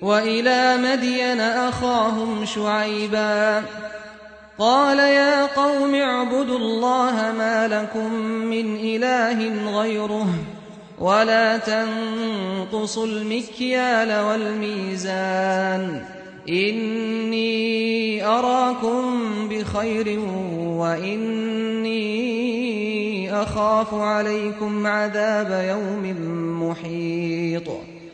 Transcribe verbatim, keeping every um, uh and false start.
وإلى مدين أخاهم شعيبا قال يا قوم اعبدوا الله ما لكم من إله غيره ولا تنقصوا المكيال والميزان إني أراكم بخير وإني أخاف عليكم عذاب يوم محيط